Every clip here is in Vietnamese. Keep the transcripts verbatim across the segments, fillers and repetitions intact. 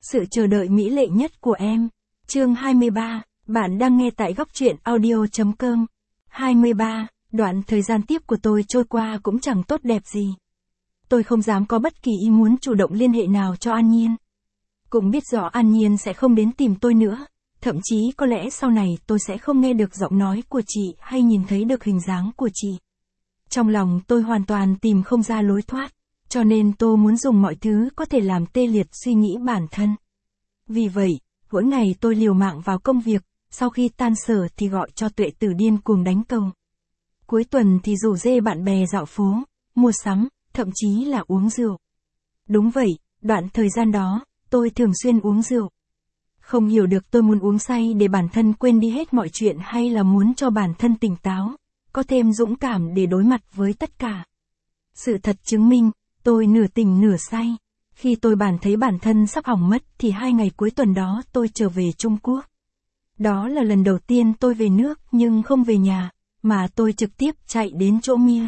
Sự chờ đợi mỹ lệ nhất của em. Chương hai mươi ba, bạn đang nghe tại góc truyện audio chấm com. hai mươi ba, đoạn thời gian tiếp của tôi trôi qua cũng chẳng tốt đẹp gì. Tôi không dám có bất kỳ ý muốn chủ động liên hệ nào cho An Nhiên. Cũng biết rõ An Nhiên sẽ không đến tìm tôi nữa, thậm chí có lẽ sau này tôi sẽ không nghe được giọng nói của chị hay nhìn thấy được hình dáng của chị. Trong lòng tôi hoàn toàn tìm không ra lối thoát, cho nên tôi muốn dùng mọi thứ có thể làm tê liệt suy nghĩ bản thân. Vì vậy, mỗi ngày tôi liều mạng vào công việc, sau khi tan sở thì gọi cho Tuệ Tử điên cuồng đánh cầu. Cuối tuần thì rủ rê bạn bè dạo phố, mua sắm, thậm chí là uống rượu. Đúng vậy, đoạn thời gian đó, tôi thường xuyên uống rượu. Không hiểu được tôi muốn uống say để bản thân quên đi hết mọi chuyện hay là muốn cho bản thân tỉnh táo, có thêm dũng cảm để đối mặt với tất cả. Sự thật chứng minh, tôi nửa tỉnh nửa say. Khi tôi bản thấy bản thân sắp hỏng mất thì hai ngày cuối tuần đó tôi trở về Trung Quốc. Đó là lần đầu tiên tôi về nước nhưng không về nhà, mà tôi trực tiếp chạy đến chỗ Mia.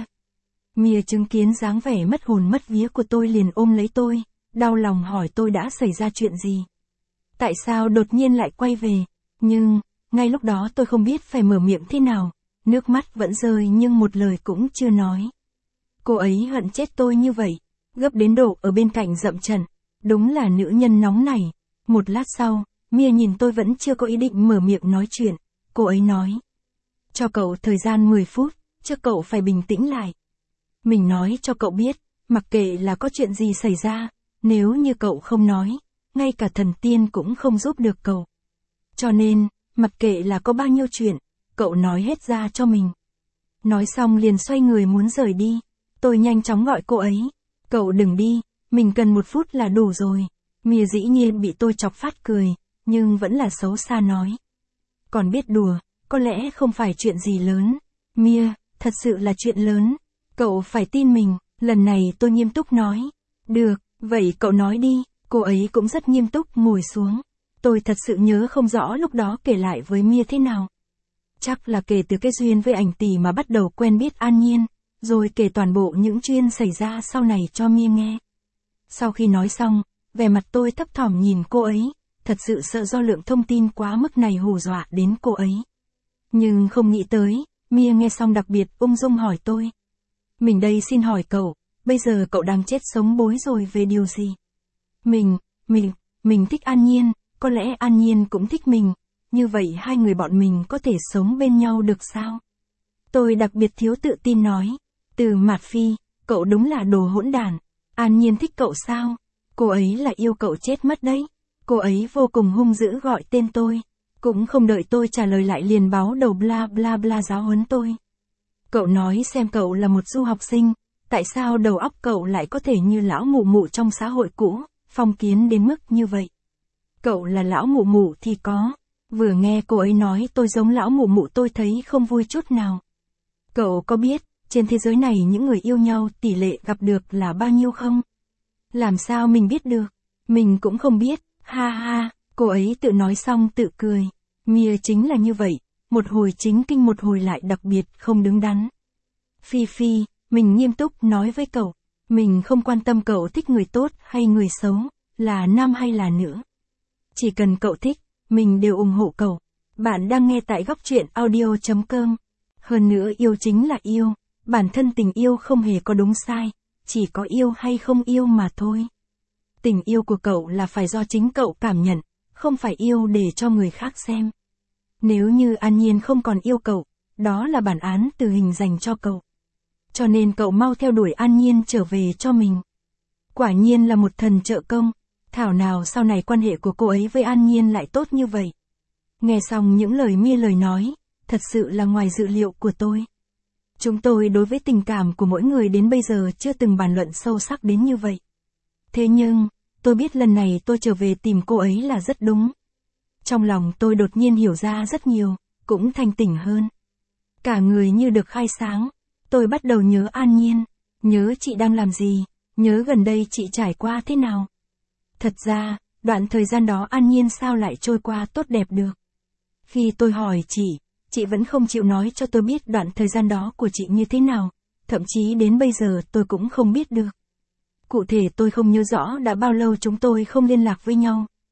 Mia chứng kiến dáng vẻ mất hồn mất vía của tôi liền ôm lấy tôi, đau lòng hỏi tôi đã xảy ra chuyện gì. Tại sao đột nhiên lại quay về, nhưng, ngay lúc đó tôi không biết phải mở miệng thế nào, nước mắt vẫn rơi nhưng một lời cũng chưa nói. Cô ấy hận chết tôi như vậy, gấp đến độ ở bên cạnh dậm trận, đúng là nữ nhân nóng nảy. Một lát sau, Mia nhìn tôi vẫn chưa có ý định mở miệng nói chuyện, cô ấy nói. Cho cậu thời gian mười phút, chứ cậu phải bình tĩnh lại. Mình nói cho cậu biết, mặc kệ là có chuyện gì xảy ra, nếu như cậu không nói, ngay cả thần tiên cũng không giúp được cậu. Cho nên, mặc kệ là có bao nhiêu chuyện, cậu nói hết ra cho mình. Nói xong liền xoay người muốn rời đi, tôi nhanh chóng gọi cô ấy. Cậu đừng đi, mình cần một phút là đủ rồi. Mia dĩ nhiên bị tôi chọc phát cười, nhưng vẫn là xấu xa nói. Còn biết đùa, có lẽ không phải chuyện gì lớn. Mia, thật sự là chuyện lớn. Cậu phải tin mình, lần này tôi nghiêm túc nói. Được, vậy cậu nói đi, cô ấy cũng rất nghiêm túc ngồi xuống. Tôi thật sự nhớ không rõ lúc đó kể lại với Mia thế nào. Chắc là kể từ cái duyên với ảnh tỷ mà bắt đầu quen biết An Nhiên, rồi kể toàn bộ những chuyện xảy ra sau này cho Mia nghe. Sau khi nói xong, vẻ mặt tôi thấp thỏm nhìn cô ấy, thật sự sợ do lượng thông tin quá mức này hù dọa đến cô ấy. Nhưng không nghĩ tới, Mia nghe xong đặc biệt ung dung hỏi tôi. Mình đây xin hỏi cậu, bây giờ cậu đang chết sống bối rồi về điều gì? Mình, mình, mình thích An Nhiên, có lẽ An Nhiên cũng thích mình, như vậy hai người bọn mình có thể sống bên nhau được sao? Tôi đặc biệt thiếu tự tin nói. Từ Mạt Phi, cậu đúng là đồ hỗn đản. An Nhiên thích cậu sao? Cô ấy là yêu cậu chết mất đấy. Cô ấy vô cùng hung dữ gọi tên tôi. Cũng không đợi tôi trả lời lại liền báo đầu bla bla bla giáo huấn tôi. Cậu nói xem cậu là một du học sinh, tại sao đầu óc cậu lại có thể như lão mụ mụ trong xã hội cũ, phong kiến đến mức như vậy? Cậu là lão mụ mụ thì có. Vừa nghe cô ấy nói tôi giống lão mụ mụ tôi thấy không vui chút nào. Cậu có biết, trên thế giới này những người yêu nhau tỷ lệ gặp được là bao nhiêu không? Làm sao mình biết được? Mình cũng không biết, ha ha, cô ấy tự nói xong tự cười. Mia chính là như vậy, một hồi chính kinh một hồi lại đặc biệt không đứng đắn. Phi Phi, mình nghiêm túc nói với cậu, mình không quan tâm cậu thích người tốt hay người xấu, là nam hay là nữ. Chỉ cần cậu thích, mình đều ủng hộ cậu. Bạn đang nghe tại góc truyện audio chấm com. Hơn nữa yêu chính là yêu, bản thân tình yêu không hề có đúng sai, chỉ có yêu hay không yêu mà thôi. Tình yêu của cậu là phải do chính cậu cảm nhận, không phải yêu để cho người khác xem. Nếu như An Nhiên không còn yêu cậu, đó là bản án tử hình dành cho cậu. Cho nên cậu mau theo đuổi An Nhiên trở về cho mình. Quả nhiên là một thần trợ công, thảo nào sau này quan hệ của cô ấy với An Nhiên lại tốt như vậy. Nghe xong những lời Mia lời nói, thật sự là ngoài dự liệu của tôi. Chúng tôi đối với tình cảm của mỗi người đến bây giờ chưa từng bàn luận sâu sắc đến như vậy. Thế nhưng, tôi biết lần này tôi trở về tìm cô ấy là rất đúng. Trong lòng tôi đột nhiên hiểu ra rất nhiều, cũng thanh tỉnh hơn. Cả người như được khai sáng, tôi bắt đầu nhớ An Nhiên, nhớ chị đang làm gì, nhớ gần đây chị trải qua thế nào. Thật ra, đoạn thời gian đó An Nhiên sao lại trôi qua tốt đẹp được. Khi tôi hỏi chị, chị vẫn không chịu nói cho tôi biết đoạn thời gian đó của chị như thế nào, thậm chí đến bây giờ tôi cũng không biết được. Cụ thể tôi không nhớ rõ đã bao lâu chúng tôi không liên lạc với nhau,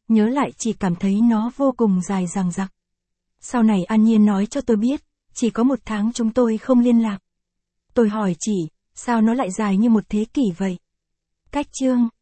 nhớ lại chỉ cảm thấy nó vô cùng dài dằng dặc. Sau này An Nhiên nói cho tôi biết, chỉ có một tháng chúng tôi không liên lạc. Tôi hỏi chị, sao nó lại dài như một thế kỷ vậy? Cách chương